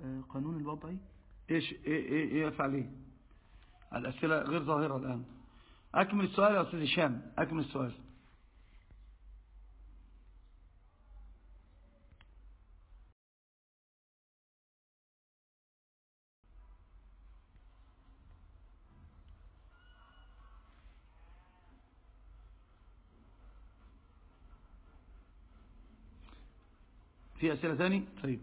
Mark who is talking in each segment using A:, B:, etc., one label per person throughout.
A: قانون الوضع.
B: إيه يفعل إيه؟ الأسئلة غير ظاهرة الآن. أكمل السؤال يا أستاذ هشام، أكمل السؤال. في أسئلة ثاني؟ طيب.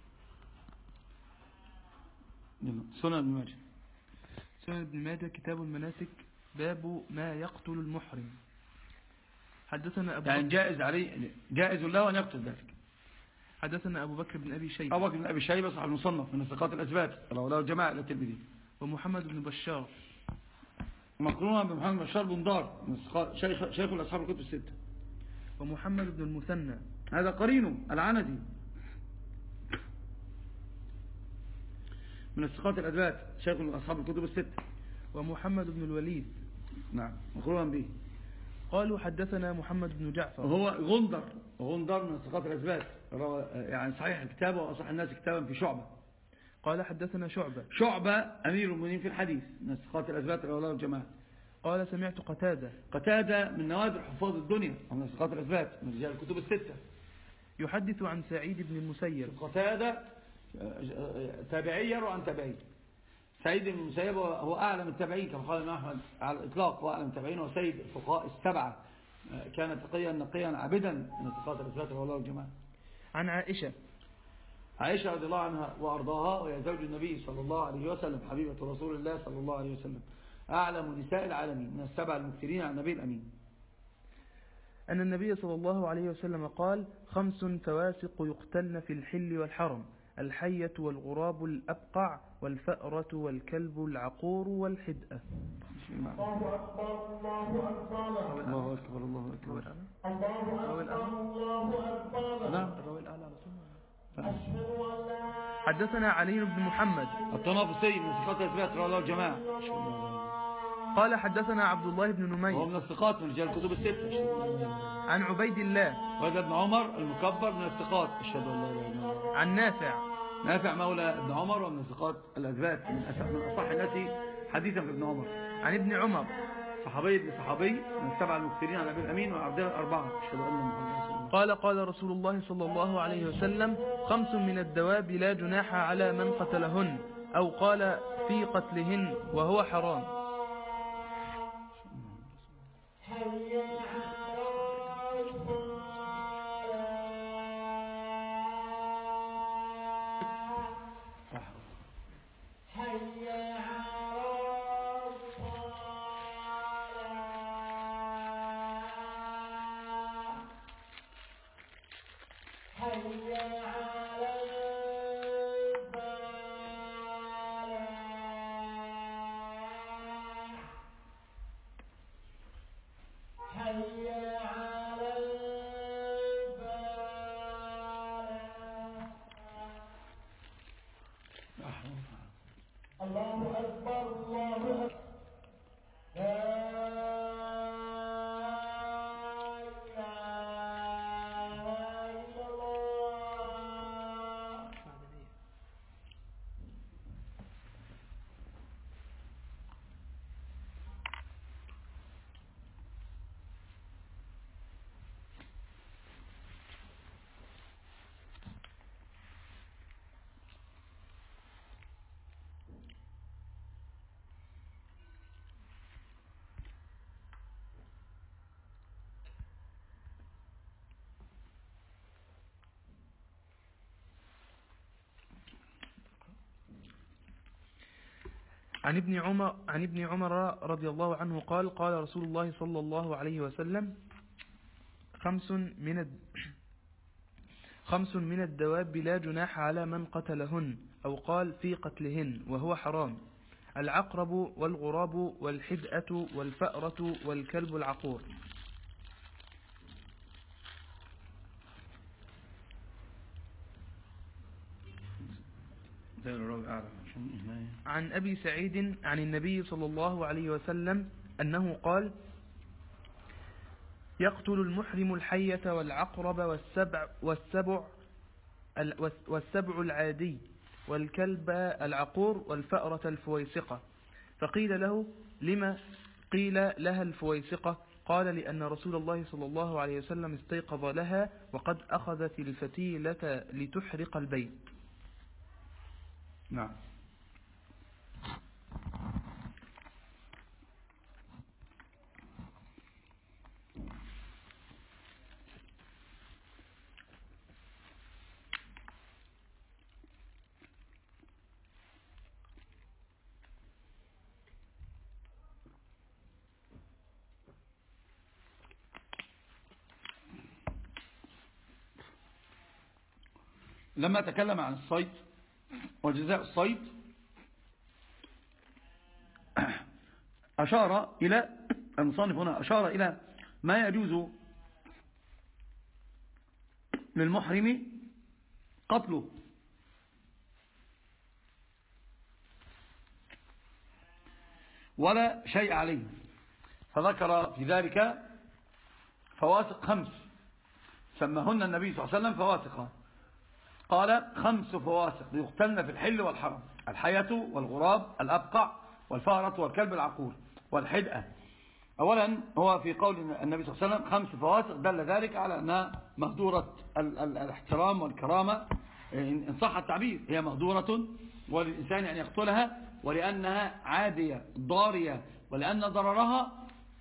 B: سنن ابن ماجه.
A: سنن ابن ماجه كتاب المناسك، باب ما يقتل المحرم. حدثنا أبو
B: يعني جائز له أن يقتل ذلك.
A: حدثنا أبو بكر بن أبي شيبة.
B: أبو بكر بن أبي شيبة صاحب المصنف من الثقات الأثبات، رواه جماعة الترمذي.
A: ومحمد بن بشار
B: مقرونا بمحمد بن بشار بن دار من شيخ الأصحاب الكتب الستة.
A: ومحمد بن المثنى
B: هذا قرينه العنزي من الثقات الأثبات، شيخ أصحاب الكتب الستة.
A: ومحمد بن الوليد
B: نعم مقرونا به.
A: قالوا حدثنا محمد بن جعفر.
B: وهو غندر من الثقات الأثبات، يعني صحيح الكتاب وأصح الناس كتابا في شعبة.
A: قال حدثنا
B: شعبة أمير المؤمنين في الحديث من الثقات الأثبات، رواه الجماعة.
A: قال سمعت
B: قتادة من نوادر حفاظ الدنيا ومن الثقات الأثبات من رجال الكتب الستة،
A: يحدث عن سعيد بن المسيب.
B: قتادة تابعي يروى عن تابعي. سعيد بن المسيب هو أعلم التابعين كما قال الإمام أحمد على الإطلاق، هو أعلم التابعين وسيد الفقهاء السبعة، كان تقيا نقيا عابدا من الثقات الأثبات، رواه الجماعة.
A: عن عائشة
B: رضي الله عنها وأرضاها، وهي زوج النبي صلى الله عليه وسلم، حبيبة رسول الله صلى الله عليه وسلم، أعلم نساء العالمين من السبع المكثرين عن النبي الأمين،
A: أن النبي صلى الله عليه وسلم قال: 5 فواسق يقتلن في الحل والحرم: الحية والغراب الأبقع والفأرة والكلب العقور والحدأة.
C: الله أكبر الله أكبر
B: الله أكبر الله أكبر
C: الله أكبر.
B: نعم.
A: حدثنا علي بن محمد
B: الطنافسي من الثقات الأثبات، رواه الجماعة.
A: قال حدثنا عبد الله بن نمير
B: وهو من الثقات من رجال الكتب الستة.
A: عن عبيد الله
B: وهذا ابن عمر المكبر من الثقات، أشهد أن لا إله إلا الله.
A: عن
B: نافع مولى ابن عمر ومن الثقات الأثبات، من أصح الناس حديثا في ابن عمر.
A: عن ابن عمر
B: صحابي من السبع المكثرين عن النبي الأمين وعبد الأربعة، أشهد أن محمدا رسول الله.
A: قال قال رسول الله صلى الله عليه وسلم: 5 من الدواب لا جناح على من قتلهن، أو قال في قتلهن وهو حرام.
C: الله أكبر الله أكبر.
A: عن ابن عمر رضي الله عنه قال: قال رسول الله صلى الله عليه وسلم: 5 من الدواب لا جناح على من قتلهن، أو قال في قتلهن وهو حرام: العقرب والغراب والحدأة والفأرة والكلب العقور. عن أبي سعيد عن النبي صلى الله عليه وسلم أنه قال: يقتل المحرم الحية والعقرب والسبع العادي والكلب العقور والفأرة الفويسقة. فقيل له: لما قيل لها الفويسقة؟ قال: لأن رسول الله صلى الله عليه وسلم استيقظ لها وقد أخذت الفتيلة لتحرق البيت.
B: نعم. لما تكلم عن الصيد وجزاء الصيد أشار إلى المصنف هنا أشار إلى ما يجوز للمحرم قتله، ولا شيء عليه. فذكر في ذلك فواسق 5 سمهن النبي صلى الله عليه وسلم فواسق. قال: 5 فواسق يقتلن في الحل والحرم: الحية والغراب الأبقع والفأرة والكلب العقور والحدأة. أولا هو في قول النبي صلى الله عليه وسلم 5 فواسق دل ذلك على أنها مهدورة الاحترام والكرامة، إن صح التعبير، هي مهدورة وللإنسان أن يقتلها، ولأنها عادية ضارية، ولأن ضررها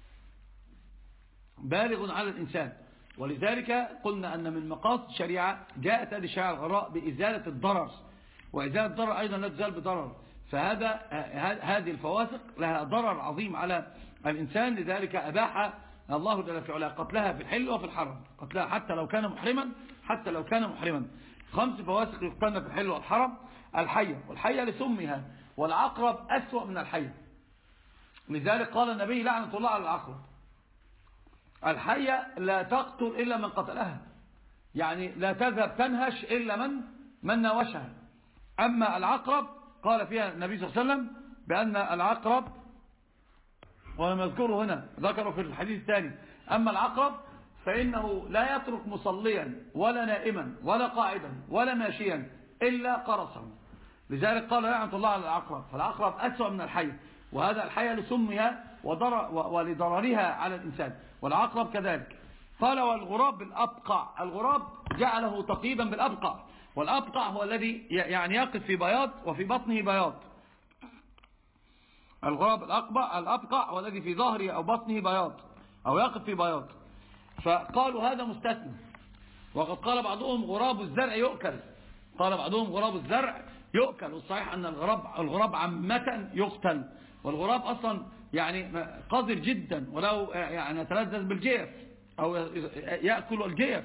B: بالغ على الإنسان. ولذلك قلنا أن من مقاصد الشريعة جاءت هذه الشريعة الغراء بإزالة الضرر، وإزالة الضرر أيضا لا تزال بضرر. هذه الفواسق لها ضرر عظيم على الإنسان، لذلك أباح الله جل في علاه قتلها في الحل وفي الحرم، قتلها حتى لو كان محرما 5 فواسق يقتلن في الحل والحرم: الحية، والحية لسمها، والعقرب أسوأ من الحية، لذلك قال النبي: لعنة الله على العقرب. الحية لا تقتل إلا من قتلها، يعني لا تذهب تنهش إلا من ناوشها. أما العقرب قال فيها النبي صلى الله عليه وسلم بأن العقرب، ولم يذكره هنا، ذكره في الحديث الثاني: أما العقرب فإنه لا يترك مصليا ولا نائما ولا قاعدا ولا ماشيا إلا قرصه، لذلك قال: لعنة الله على العقرب. فالعقرب أسوأ من الحية، وهذا الحية لسمها ولضررها على الإنسان، والعقرب كذلك. قال: والغراب بالأبقع. الغراب جعله تقييدا بالأبقع، والأبقع هو الذي يعني يقف في بياض وفي بطنه بياض. الغراب الأبقع هو الذي في ظهره أو بطنه بياض أو يقف في بياض. فقالوا هذا مستثنى، وقد قال بعضهم غراب الزرع يؤكل، والصحيح أن الغراب عامة يقتل، والغراب أصلا يعني قذر جدا، ولو يعني يتلذذ بالجيف أو يأكل الجيف،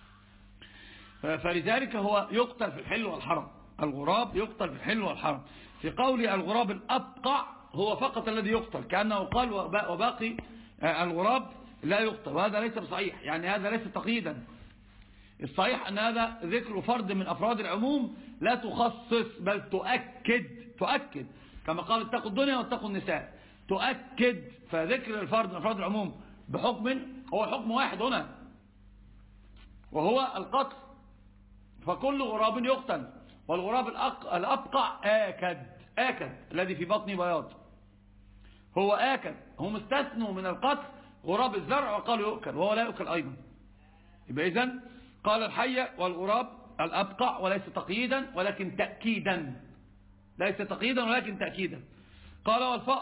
B: فلذلك هو يقتل في الحل والحرم. الغراب يقتل في الحل والحرم. في قول الغراب الأبقع هو فقط الذي يقتل، كأنه قال وباقي الغراب لا يقتل، وهذا ليس بصحيح، يعني هذا ليس تقييدا. الصحيح أن هذا ذكر فرد من أفراد العموم لا تخصص، بل تؤكد كما قال: اتقوا الدنيا واتقوا النساء، تؤكد. فذكر الفرد من أفراد العموم بحكم هو حكم واحد هنا، وهو القتل. فكل غراب يقتل، والغراب الأبقع آكد الذي في بطنه بياض هو آكد. هم استثنوا من القتل غراب الزرع وقالوا يؤكل، وهو لا يؤكل أيضا. يبقى إذن قال: الحية والغراب الأبقع، وليس تقييدا ولكن تأكيدا، ليس تقييدا ولكن تأكيدا. قال: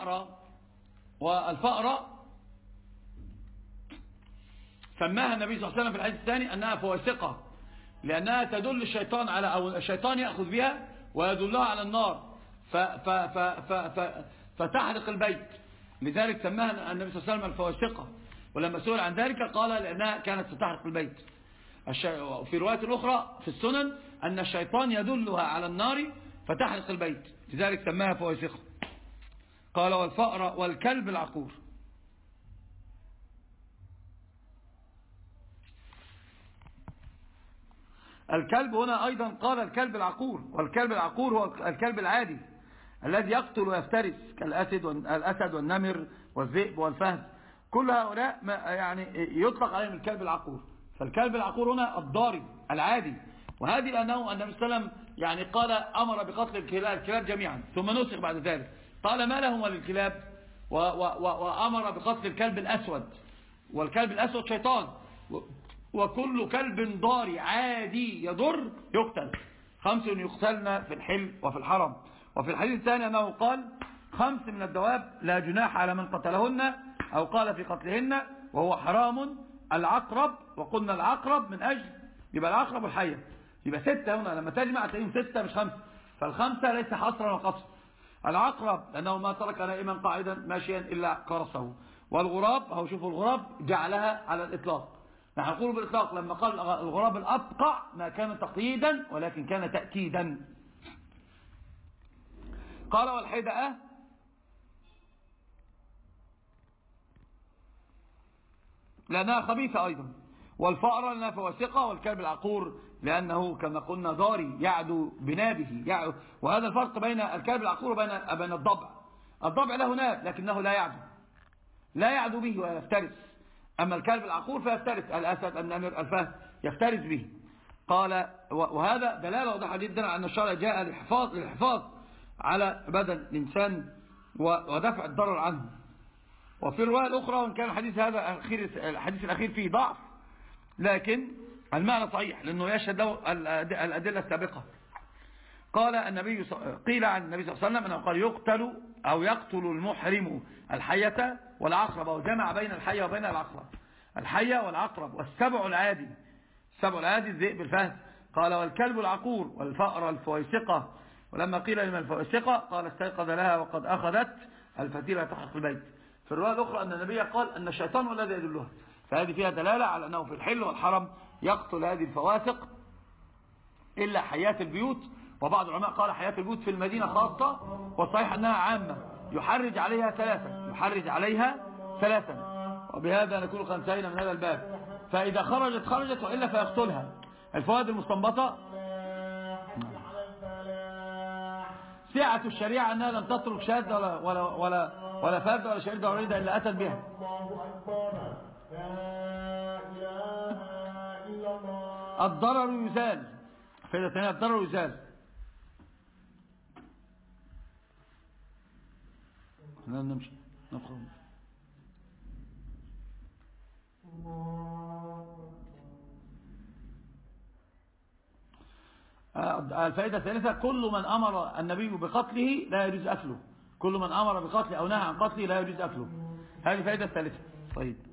B: والفأرة سماها النبي صلى الله عليه وسلم في الحديث الثاني أنها فواسقة، لأنها تدل الشيطان على، أو الشيطان يأخذ بها ويدلها على النار فتحرق البيت، لذلك سماها النبي صلى الله عليه وسلم الفواسقة. ولما سئل عن ذلك قال: لأنها كانت ستحرق البيت. في رواية أخرى في السنن أن الشيطان يدلها على النار فتحرق البيت، لذلك سماها فواسقة. قال: والفأر والكلب العقور. الكلب هنا أيضا قال الكلب العقور، والكلب العقور هو الكلب العادي الذي يقتل ويفترس، كالأسد والنمر والذئب والفهد، كل هؤلاء يعني يطلق عليهم الكلب العقور. فالكلب العقور هنا الضارب العادي وهذه لأنه النبي صلى الله عليه وسلم يعني قال أمر بقتل الكلاب جميعا، ثم نسخ بعد ذلك قال ما لهم وللكلاب، وأمر بقتل الكلب الأسود، والكلب الأسود شيطان، وكل كلب ضاري عادي يضر يقتل. 5 يقتلن في الحل وفي الحرم. وفي الحديث الثاني أنه قال 5 من الدواب لا جناح على من قتلهن أو قال في قتلهن وهو حرام. العقرب، وقلنا العقرب من أجل يبقى العقرب والحية، يبقى 6 هنا لما تجمع تلاقيهم 6 مش 5، فالخمسة ليس حصرا وقصرا. العقرب لأنه ما ترك نائما قاعدا ماشيا إلا قرصه. والغراب أو شوفوا الغراب جعلها على الإطلاق، نحن نقول بالإطلاق لما قال الغراب الأبقع ما كان تقييدا ولكن كان تأكيدا. قال والحدأة لأنها خبيثة أيضا، والفأرة لأنها فواسقة، والكلب العقور لأنه كما قلنا ضاري يعدو بنابه وهذا الفرق بين الكلب العقور وبين الضبع. الضبع له ناب لكنه لا يعدو به ويفترس، أما الكلب العقور فيفترس، الأسد النمر الفهد يفترس به. قال وهذا دلالة واضحة جدا على أن الشرع جاء للحفاظ على بدن الإنسان ودفع الضرر عنه. وفي الرواية الأخرى وإن كان الحديث الأخير فيه ضعف لكن المعنى صحيح لأنه يشهد له الأدلة السابقة. قال قيل عن النبي صلى الله عليه وسلم أنه قال يقتل المحرم الحية والعقرب، وجمع بين الحية وبين العقرب، الحية والعقرب والسبع العادي، السبع العادي الذئب الفهد. قال والكلب العقور والفأر الفويسقة، ولما قيل لمن الفويسقة قال استيقظ لها وقد أخذت الفتيلة تحت البيت. في الرواية الأخرى أن النبي قال أن الشيطان هو الذي يدلها، فهذه فيها دلالة على أنه في الحل والحرم يقتل هذه الفواسق إلا حياة البيوت. وبعض العلماء قال حياة البيوت في المدينة خاصة، والصحيح أنها عامة يحرج عليها ثلاثا. وبهذا نكون قد انتهينا من هذا الباب. فإذا خرجت وإلا فيقتلها. الفوائد المستنبطة: سعة الشريعة أنها لم تترك شاذ ولا فاسد ولا شريدة ولا ريدة إلا أتت بها. الضرر يزال، فإذا ثانية الضرر يزال. نمشي ندخل. الفائدة الثالثة: كل من أمر النبي بقتله لا يجوز أكله، كل من أمر بقتله أو نهى عن قتله لا يجوز أكله. هذه الفائدة الثالثة. طيب